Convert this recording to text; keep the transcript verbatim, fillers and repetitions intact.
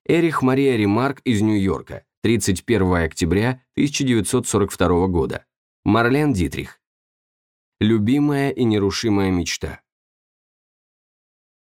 Эрих Мария Ремарк из Нью-Йорка, тридцать первого октября тысяча девятьсот сорок второго года. Марлен Дитрих. Любимая и нерушимая мечта.